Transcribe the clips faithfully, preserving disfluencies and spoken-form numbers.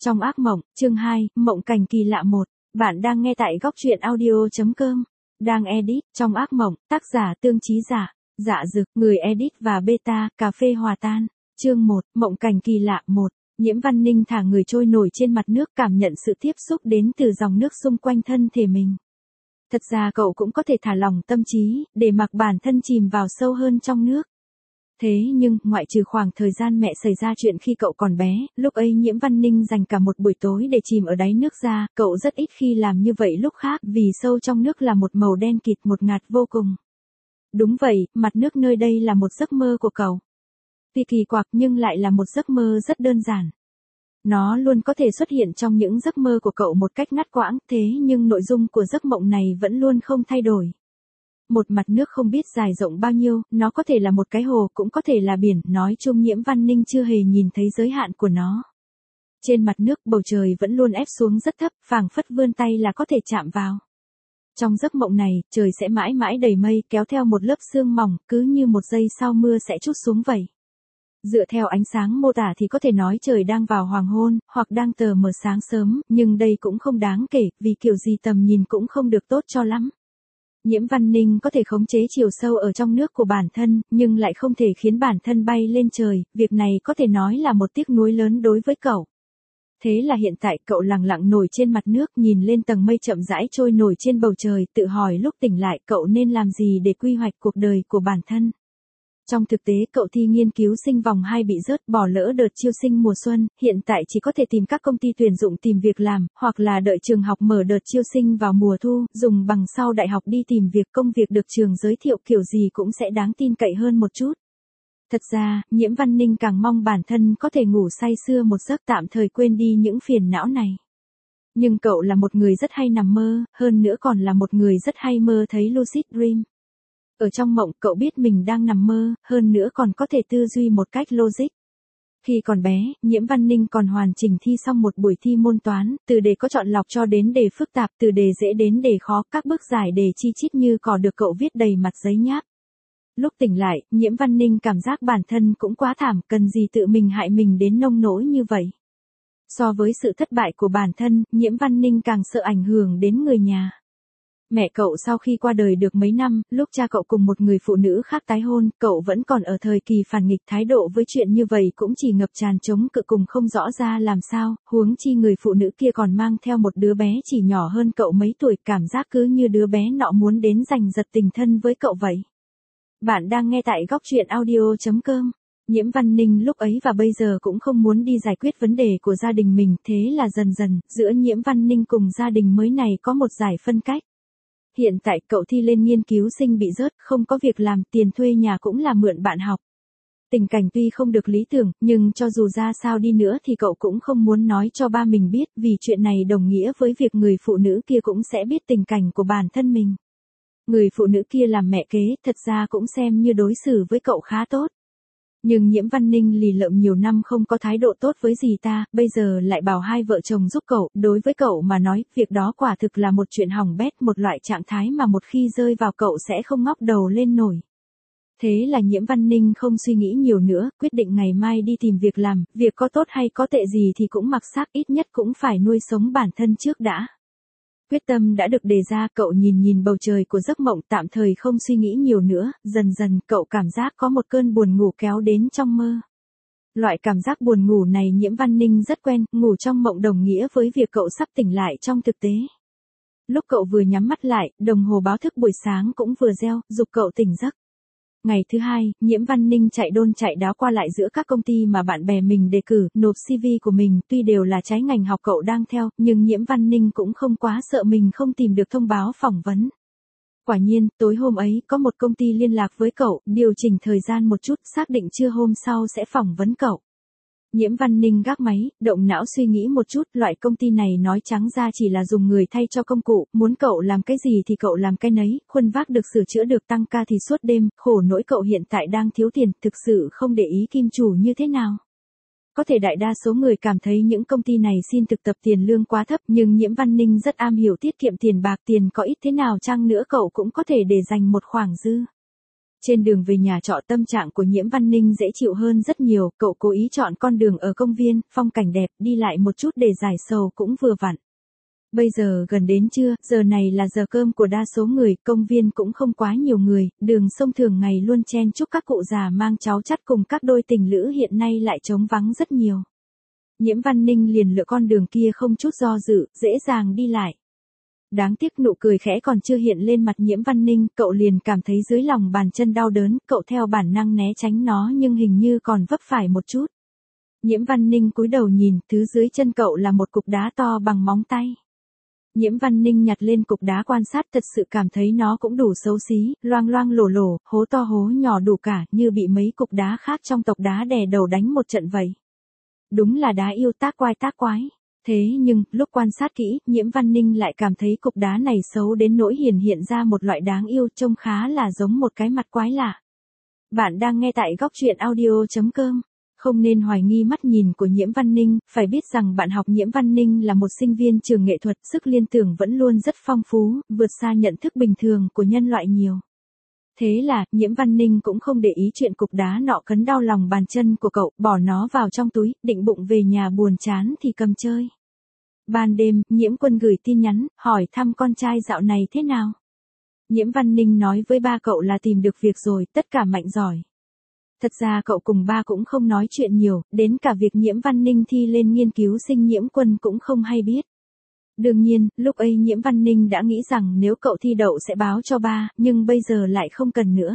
Trong ác mộng, chương hai, mộng cảnh kỳ lạ một. Bạn đang nghe tại góc truyện audio chấm com. Đang edit, trong ác mộng, tác giả Tương Chí Giả, Dạ Dực, người edit và beta, cà phê hòa tan. Chương một, mộng cảnh kỳ lạ một. Nhiễm Văn Ninh thả người trôi nổi trên mặt nước, cảm nhận sự tiếp xúc đến từ dòng nước xung quanh thân thể mình. Thật ra cậu cũng có thể thả lỏng tâm trí, để mặc bản thân chìm vào sâu hơn trong nước. Thế nhưng, ngoại trừ khoảng thời gian mẹ xảy ra chuyện khi cậu còn bé, lúc ấy Nhiễm Văn Ninh dành cả một buổi tối để chìm ở đáy nước ra, cậu rất ít khi làm như vậy lúc khác, vì sâu trong nước là một màu đen kịt ngột ngạt vô cùng. Đúng vậy, mặt nước nơi đây là một giấc mơ của cậu. Tuy kỳ quặc nhưng lại là một giấc mơ rất đơn giản. Nó luôn có thể xuất hiện trong những giấc mơ của cậu một cách ngắt quãng, thế nhưng nội dung của giấc mộng này vẫn luôn không thay đổi. Một mặt nước không biết dài rộng bao nhiêu, nó có thể là một cái hồ, cũng có thể là biển, nói chung Nhiễm Văn Ninh chưa hề nhìn thấy giới hạn của nó. Trên mặt nước, bầu trời vẫn luôn ép xuống rất thấp, phảng phất vươn tay là có thể chạm vào. Trong giấc mộng này, trời sẽ mãi mãi đầy mây, kéo theo một lớp sương mỏng, cứ như một giây sau mưa sẽ trút xuống vậy. Dựa theo ánh sáng mô tả thì có thể nói trời đang vào hoàng hôn, hoặc đang tờ mờ sáng sớm, nhưng đây cũng không đáng kể, vì kiểu gì tầm nhìn cũng không được tốt cho lắm. Nhiễm Văn Ninh có thể khống chế chiều sâu ở trong nước của bản thân, nhưng lại không thể khiến bản thân bay lên trời, việc này có thể nói là một tiếc nuối lớn đối với cậu. Thế là hiện tại cậu lặng lặng nổi trên mặt nước, nhìn lên tầng mây chậm rãi trôi nổi trên bầu trời, tự hỏi lúc tỉnh lại cậu nên làm gì để quy hoạch cuộc đời của bản thân. Trong thực tế cậu thi nghiên cứu sinh vòng hai bị rớt, bỏ lỡ đợt chiêu sinh mùa xuân, hiện tại chỉ có thể tìm các công ty tuyển dụng tìm việc làm, hoặc là đợi trường học mở đợt chiêu sinh vào mùa thu, dùng bằng sau đại học đi tìm việc, công việc được trường giới thiệu kiểu gì cũng sẽ đáng tin cậy hơn một chút. Thật ra, Nhiễm Văn Ninh càng mong bản thân có thể ngủ say sưa một giấc tạm thời quên đi những phiền não này. Nhưng cậu là một người rất hay nằm mơ, hơn nữa còn là một người rất hay mơ thấy lucid dream. Ở trong mộng, cậu biết mình đang nằm mơ, hơn nữa còn có thể tư duy một cách logic. Khi còn bé, Nhiễm Văn Ninh còn hoàn chỉnh thi xong một buổi thi môn toán, từ đề có chọn lọc cho đến đề phức tạp, từ đề dễ đến đề khó, các bước giải đề chi chít như cỏ được cậu viết đầy mặt giấy nháp. Lúc tỉnh lại, Nhiễm Văn Ninh cảm giác bản thân cũng quá thảm, cần gì tự mình hại mình đến nông nỗi như vậy. So với sự thất bại của bản thân, Nhiễm Văn Ninh càng sợ ảnh hưởng đến người nhà. Mẹ cậu sau khi qua đời được mấy năm, lúc cha cậu cùng một người phụ nữ khác tái hôn, cậu vẫn còn ở thời kỳ phản nghịch, thái độ với chuyện như vậy cũng chỉ ngập tràn chống cự cùng không rõ ra làm sao, huống chi người phụ nữ kia còn mang theo một đứa bé chỉ nhỏ hơn cậu mấy tuổi, cảm giác cứ như đứa bé nọ muốn đến giành giật tình thân với cậu vậy. Bạn đang nghe tại góc truyện audio chấm com. Nhiễm Văn Ninh lúc ấy và bây giờ cũng không muốn đi giải quyết vấn đề của gia đình mình, thế là dần dần, giữa Nhiễm Văn Ninh cùng gia đình mới này có một giải phân cách. Hiện tại cậu thi lên nghiên cứu sinh bị rớt, không có việc làm, tiền thuê nhà cũng là mượn bạn học. Tình cảnh tuy không được lý tưởng, nhưng cho dù ra sao đi nữa thì cậu cũng không muốn nói cho ba mình biết, vì chuyện này đồng nghĩa với việc người phụ nữ kia cũng sẽ biết tình cảnh của bản thân mình. Người phụ nữ kia làm mẹ kế, thật ra cũng xem như đối xử với cậu khá tốt. Nhưng Nhiễm Văn Ninh lì lợm nhiều năm không có thái độ tốt với dì ta, bây giờ lại bảo hai vợ chồng giúp cậu, đối với cậu mà nói, việc đó quả thực là một chuyện hỏng bét, một loại trạng thái mà một khi rơi vào cậu sẽ không ngóc đầu lên nổi. Thế là Nhiễm Văn Ninh không suy nghĩ nhiều nữa, quyết định ngày mai đi tìm việc làm, việc có tốt hay có tệ gì thì cũng mặc xác, ít nhất cũng phải nuôi sống bản thân trước đã. Quyết tâm đã được đề ra, cậu nhìn nhìn bầu trời của giấc mộng, tạm thời không suy nghĩ nhiều nữa, dần dần cậu cảm giác có một cơn buồn ngủ kéo đến trong mơ. Loại cảm giác buồn ngủ này Nhiễm Văn Ninh rất quen, ngủ trong mộng đồng nghĩa với việc cậu sắp tỉnh lại trong thực tế. Lúc cậu vừa nhắm mắt lại, đồng hồ báo thức buổi sáng cũng vừa reo, giục cậu tỉnh giấc. Ngày thứ hai, Nhiễm Văn Ninh chạy đôn chạy đáo qua lại giữa các công ty mà bạn bè mình đề cử, nộp xê vê của mình, tuy đều là trái ngành học cậu đang theo, nhưng Nhiễm Văn Ninh cũng không quá sợ mình không tìm được thông báo phỏng vấn. Quả nhiên, tối hôm ấy, có một công ty liên lạc với cậu, điều chỉnh thời gian một chút, xác định trưa hôm sau sẽ phỏng vấn cậu. Nhiễm Văn Ninh gác máy, động não suy nghĩ một chút, loại công ty này nói trắng ra chỉ là dùng người thay cho công cụ, muốn cậu làm cái gì thì cậu làm cái nấy, khuân vác được sửa chữa được tăng ca thì suốt đêm, khổ nỗi cậu hiện tại đang thiếu tiền, thực sự không để ý kim chủ như thế nào. Có thể đại đa số người cảm thấy những công ty này xin thực tập tiền lương quá thấp, nhưng Nhiễm Văn Ninh rất am hiểu tiết kiệm tiền bạc, tiền có ít thế nào chăng nữa cậu cũng có thể để dành một khoản dư. Trên đường về nhà trọ tâm trạng của Nhiễm Văn Ninh dễ chịu hơn rất nhiều, cậu cố ý chọn con đường ở công viên, phong cảnh đẹp, đi lại một chút để giải sầu cũng vừa vặn. Bây giờ gần đến trưa, giờ này là giờ cơm của đa số người, công viên cũng không quá nhiều người, đường sông thường ngày luôn chen chúc các cụ già mang cháu chắt cùng các đôi tình lữ hiện nay lại trống vắng rất nhiều. Nhiễm Văn Ninh liền lựa con đường kia không chút do dự, dễ dàng đi lại. Đáng tiếc nụ cười khẽ còn chưa hiện lên mặt Nhiễm Văn Ninh, cậu liền cảm thấy dưới lòng bàn chân đau đớn, cậu theo bản năng né tránh nó nhưng hình như còn vấp phải một chút. Nhiễm Văn Ninh cúi đầu nhìn, thứ dưới chân cậu là một cục đá to bằng móng tay. Nhiễm Văn Ninh nhặt lên cục đá quan sát, thật sự cảm thấy nó cũng đủ xấu xí, loang loang lổ lổ, hố to hố nhỏ đủ cả, như bị mấy cục đá khác trong tộc đá đè đầu đánh một trận vậy. Đúng là đá yêu tác quái tác quái. Thế nhưng, lúc quan sát kỹ, Nhiễm Văn Ninh lại cảm thấy cục đá này xấu đến nỗi hiển hiện ra một loại đáng yêu, trông khá là giống một cái mặt quái lạ. Bạn đang nghe tại góc truyện audio chấm com. Không nên hoài nghi mắt nhìn của Nhiễm Văn Ninh, phải biết rằng bạn học Nhiễm Văn Ninh là một sinh viên trường nghệ thuật, sức liên tưởng vẫn luôn rất phong phú, vượt xa nhận thức bình thường của nhân loại nhiều. Thế là, Nhiễm Văn Ninh cũng không để ý chuyện cục đá nọ cấn đau lòng bàn chân của cậu, bỏ nó vào trong túi, định bụng về nhà buồn chán thì cầm chơi. Ban đêm, Nhiễm Quân gửi tin nhắn, hỏi thăm con trai dạo này thế nào. Nhiễm Văn Ninh nói với ba cậu là tìm được việc rồi, tất cả mạnh giỏi. Thật ra cậu cùng ba cũng không nói chuyện nhiều, đến cả việc Nhiễm Văn Ninh thi lên nghiên cứu sinh Nhiễm Quân cũng không hay biết. Đương nhiên, lúc ấy Nhiễm Văn Ninh đã nghĩ rằng nếu cậu thi đậu sẽ báo cho ba, nhưng bây giờ lại không cần nữa.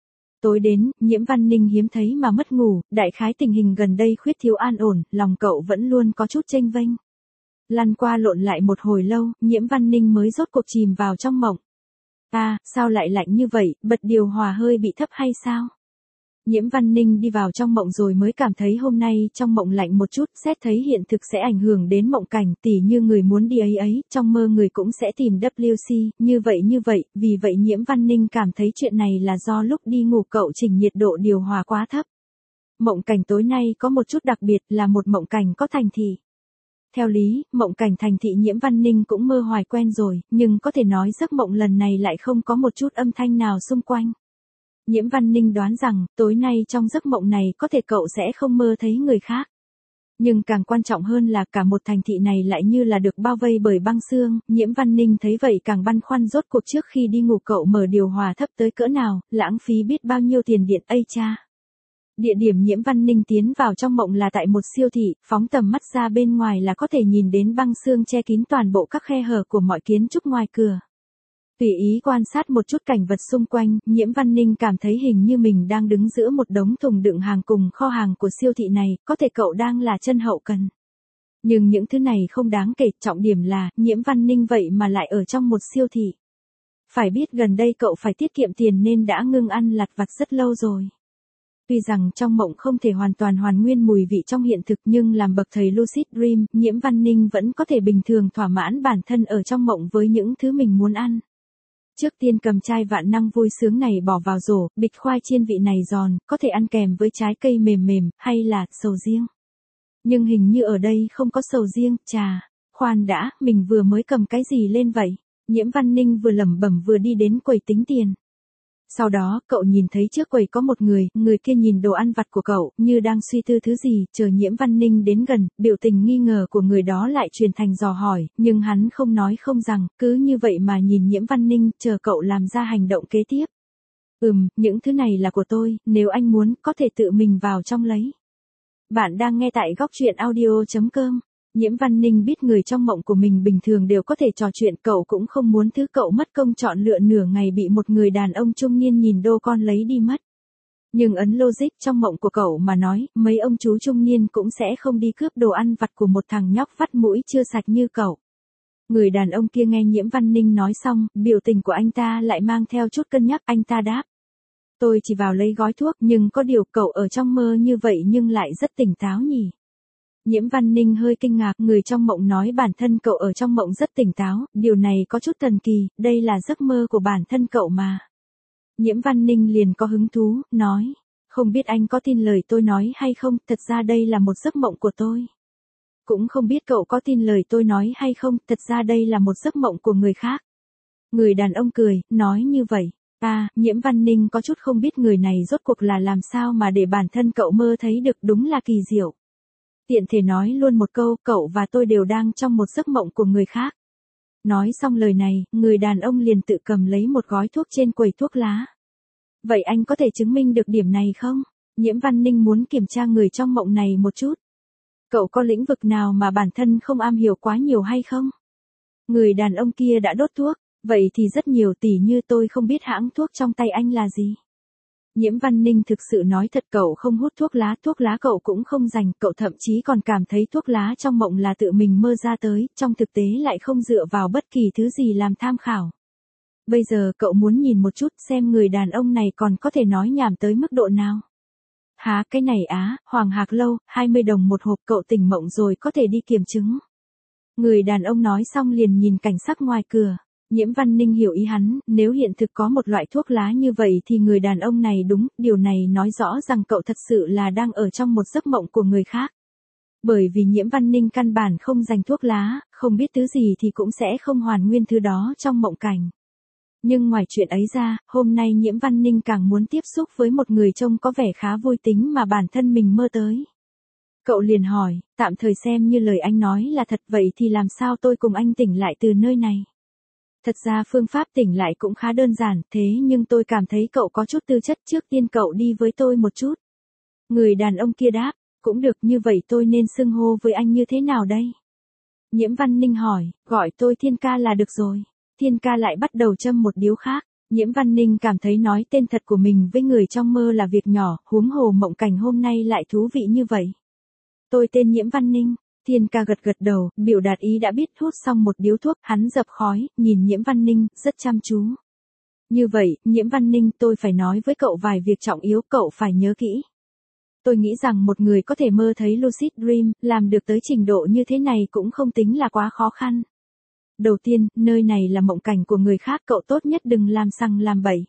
Tối đến, Nhiễm Văn Ninh hiếm thấy mà mất ngủ, đại khái tình hình gần đây khuyết thiếu an ổn, lòng cậu vẫn luôn có chút chênh vênh. Lăn qua lộn lại một hồi lâu, Nhiễm Văn Ninh mới rốt cuộc chìm vào trong mộng. À, sao lại lạnh như vậy, bật điều hòa hơi bị thấp hay sao? Nhiễm Văn Ninh đi vào trong mộng rồi mới cảm thấy hôm nay trong mộng lạnh một chút, xét thấy hiện thực sẽ ảnh hưởng đến mộng cảnh, tỉ như người muốn đi ấy ấy, trong mơ người cũng sẽ tìm W C, như vậy như vậy, vì vậy Nhiễm Văn Ninh cảm thấy chuyện này là do lúc đi ngủ cậu chỉnh nhiệt độ điều hòa quá thấp. Mộng cảnh tối nay có một chút đặc biệt là một mộng cảnh có thành thị. Theo lý, mộng cảnh thành thị Nhiễm Văn Ninh cũng mơ hoài quen rồi, nhưng có thể nói giấc mộng lần này lại không có một chút âm thanh nào xung quanh. Nhiễm Văn Ninh đoán rằng, tối nay trong giấc mộng này có thể cậu sẽ không mơ thấy người khác. Nhưng càng quan trọng hơn là cả một thành thị này lại như là được bao vây bởi băng sương, Nhiễm Văn Ninh thấy vậy càng băn khoăn rốt cuộc trước khi đi ngủ cậu mở điều hòa thấp tới cỡ nào, lãng phí biết bao nhiêu tiền điện ây cha. Địa điểm Nhiễm Văn Ninh tiến vào trong mộng là tại một siêu thị, phóng tầm mắt ra bên ngoài là có thể nhìn đến băng sương che kín toàn bộ các khe hở của mọi kiến trúc ngoài cửa. Tùy ý quan sát một chút cảnh vật xung quanh, Nhiễm Văn Ninh cảm thấy hình như mình đang đứng giữa một đống thùng đựng hàng cùng kho hàng của siêu thị này, có thể cậu đang là chân hậu cần. Nhưng những thứ này không đáng kể, trọng điểm là, Nhiễm Văn Ninh vậy mà lại ở trong một siêu thị. Phải biết gần đây cậu phải tiết kiệm tiền nên đã ngưng ăn lặt vặt rất lâu rồi. Tuy rằng trong mộng không thể hoàn toàn hoàn nguyên mùi vị trong hiện thực nhưng làm bậc thầy Lucid Dream, Nhiễm Văn Ninh vẫn có thể bình thường thỏa mãn bản thân ở trong mộng với những thứ mình muốn ăn. Trước tiên cầm chai vạn năng vui sướng này bỏ vào rổ, bịch khoai chiên vị này giòn, có thể ăn kèm với trái cây mềm mềm, hay là sầu riêng. Nhưng hình như ở đây không có sầu riêng, chà, khoan đã, mình vừa mới cầm cái gì lên vậy? Nhiễm Văn Ninh vừa lẩm bẩm vừa đi đến quầy tính tiền. Sau đó, cậu nhìn thấy trước quầy có một người, người kia nhìn đồ ăn vặt của cậu, như đang suy tư thứ gì, chờ Nhiễm Văn Ninh đến gần, biểu tình nghi ngờ của người đó lại truyền thành dò hỏi, nhưng hắn không nói không rằng, cứ như vậy mà nhìn Nhiễm Văn Ninh, chờ cậu làm ra hành động kế tiếp. Ừm, những thứ này là của tôi, nếu anh muốn, có thể tự mình vào trong lấy. Bạn đang nghe tại góc truyện audio chấm com. Nhiễm Văn Ninh biết người trong mộng của mình bình thường đều có thể trò chuyện, cậu cũng không muốn thứ cậu mất công chọn lựa nửa ngày bị một người đàn ông trung niên nhìn đô con lấy đi mất. Nhưng ấn logic trong mộng của cậu mà nói, mấy ông chú trung niên cũng sẽ không đi cướp đồ ăn vặt của một thằng nhóc vắt mũi chưa sạch như cậu. Người đàn ông kia nghe Nhiễm Văn Ninh nói xong, biểu tình của anh ta lại mang theo chút cân nhắc, anh ta đáp. Tôi chỉ vào lấy gói thuốc, nhưng có điều cậu ở trong mơ như vậy nhưng lại rất tỉnh táo nhỉ. Nhiễm Văn Ninh hơi kinh ngạc, người trong mộng nói bản thân cậu ở trong mộng rất tỉnh táo, điều này có chút thần kỳ, đây là giấc mơ của bản thân cậu mà. Nhiễm Văn Ninh liền có hứng thú, nói, không biết anh có tin lời tôi nói hay không, thật ra đây là một giấc mộng của tôi. Cũng không biết cậu có tin lời tôi nói hay không, thật ra đây là một giấc mộng của người khác. Người đàn ông cười, nói như vậy, À, Nhiễm Văn Ninh có chút không biết người này rốt cuộc là làm sao mà để bản thân cậu mơ thấy được, đúng là kỳ diệu. Tiện thể nói luôn một câu, cậu và tôi đều đang trong một giấc mộng của người khác. Nói xong lời này, người đàn ông liền tự cầm lấy một gói thuốc trên quầy thuốc lá. Vậy anh có thể chứng minh được điểm này không? Nhiễm Văn Ninh muốn kiểm tra người trong mộng này một chút. Cậu có lĩnh vực nào mà bản thân không am hiểu quá nhiều hay không? Người đàn ông kia đã đốt thuốc, vậy thì rất nhiều, tỉ như tôi không biết hãng thuốc trong tay anh là gì. Nhiễm Văn Ninh thực sự nói thật, cậu không hút thuốc lá, thuốc lá cậu cũng không dành, cậu thậm chí còn cảm thấy thuốc lá trong mộng là tự mình mơ ra tới, trong thực tế lại không dựa vào bất kỳ thứ gì làm tham khảo. Bây giờ cậu muốn nhìn một chút xem người đàn ông này còn có thể nói nhảm tới mức độ nào. Hả, cái này á, Hoàng Hạc Lâu, hai mươi đồng một hộp, cậu tỉnh mộng rồi có thể đi kiểm chứng. Người đàn ông nói xong liền nhìn cảnh sắc ngoài cửa. Nhiễm Văn Ninh hiểu ý hắn, nếu hiện thực có một loại thuốc lá như vậy thì người đàn ông này đúng, điều này nói rõ rằng cậu thật sự là đang ở trong một giấc mộng của người khác. Bởi vì Nhiễm Văn Ninh căn bản không dành thuốc lá, không biết thứ gì thì cũng sẽ không hoàn nguyên thứ đó trong mộng cảnh. Nhưng ngoài chuyện ấy ra, hôm nay Nhiễm Văn Ninh càng muốn tiếp xúc với một người trông có vẻ khá vui tính mà bản thân mình mơ tới. Cậu liền hỏi, tạm thời xem như lời anh nói là thật, vậy thì làm sao tôi cùng anh tỉnh lại từ nơi này? Thật ra phương pháp tỉnh lại cũng khá đơn giản, thế nhưng tôi cảm thấy cậu có chút tư chất, trước tiên cậu đi với tôi một chút. Người đàn ông kia đáp, cũng được, như vậy tôi nên xưng hô với anh như thế nào đây? Nhiễm Văn Ninh hỏi, gọi tôi Thiên ca là được rồi. Thiên ca lại bắt đầu châm một điếu khác. Nhiễm Văn Ninh cảm thấy nói tên thật của mình với người trong mơ là việc nhỏ, huống hồ mộng cảnh hôm nay lại thú vị như vậy. Tôi tên Nhiễm Văn Ninh. Thiên ca gật gật đầu, biểu đạt ý đã biết. Hút xong một điếu thuốc, hắn dập khói, nhìn Nhiễm Văn Ninh, rất chăm chú. Như vậy, Nhiễm Văn Ninh, tôi phải nói với cậu vài việc trọng yếu, cậu phải nhớ kỹ. Tôi nghĩ rằng một người có thể mơ thấy lucid dream, làm được tới trình độ như thế này cũng không tính là quá khó khăn. Đầu tiên, nơi này là mộng cảnh của người khác, cậu tốt nhất đừng làm sằng làm bậy.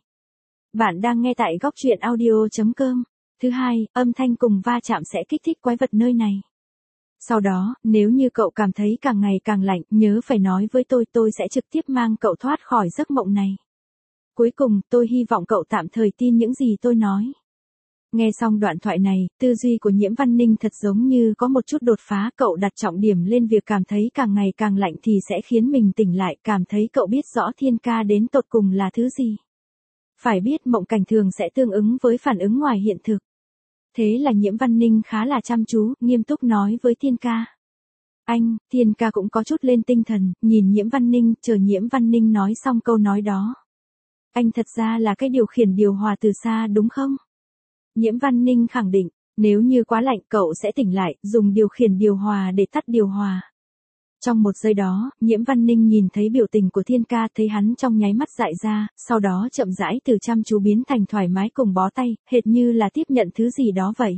Bạn đang nghe tại góc truyện audio chấm com. Thứ hai, âm thanh cùng va chạm sẽ kích thích quái vật nơi này. Sau đó, nếu như cậu cảm thấy càng ngày càng lạnh, nhớ phải nói với tôi, tôi sẽ trực tiếp mang cậu thoát khỏi giấc mộng này. Cuối cùng, tôi hy vọng cậu tạm thời tin những gì tôi nói. Nghe xong đoạn thoại này, tư duy của Nhiễm Văn Ninh thật giống như có một chút đột phá, cậu đặt trọng điểm lên việc cảm thấy càng ngày càng lạnh thì sẽ khiến mình tỉnh lại, cảm thấy cậu biết rõ Thiên ca đến tột cùng là thứ gì. Phải biết mộng cảnh thường sẽ tương ứng với phản ứng ngoài hiện thực. Thế là Nhiễm Văn Ninh khá là chăm chú, nghiêm túc nói với Thiên ca. Anh, Thiên ca cũng có chút lên tinh thần, nhìn Nhiễm Văn Ninh, chờ Nhiễm Văn Ninh nói xong câu nói đó. Anh thật ra là cái điều khiển điều hòa từ xa đúng không? Nhiễm Văn Ninh khẳng định, nếu như quá lạnh cậu sẽ tỉnh lại, dùng điều khiển điều hòa để tắt điều hòa. Trong một giây đó, Nhiễm Văn Ninh nhìn thấy biểu tình của Thiên ca, thấy hắn trong nháy mắt dại ra, sau đó chậm rãi từ chăm chú biến thành thoải mái cùng bó tay, hệt như là tiếp nhận thứ gì đó vậy.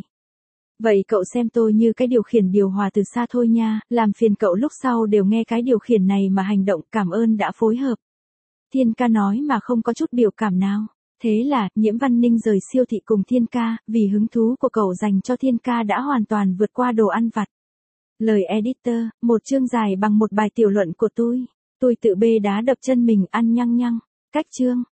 Vậy cậu xem tôi như cái điều khiển điều hòa từ xa thôi nha, làm phiền cậu lúc sau đều nghe cái điều khiển này mà hành động, cảm ơn đã phối hợp. Thiên ca nói mà không có chút biểu cảm nào. Thế là, Nhiễm Văn Ninh rời siêu thị cùng Thiên ca, vì hứng thú của cậu dành cho Thiên ca đã hoàn toàn vượt qua đồ ăn vặt. Lời editor, một chương dài bằng một bài tiểu luận của tôi. Tôi tự bê đá đập chân mình ăn nhăng nhăng. Cách chương.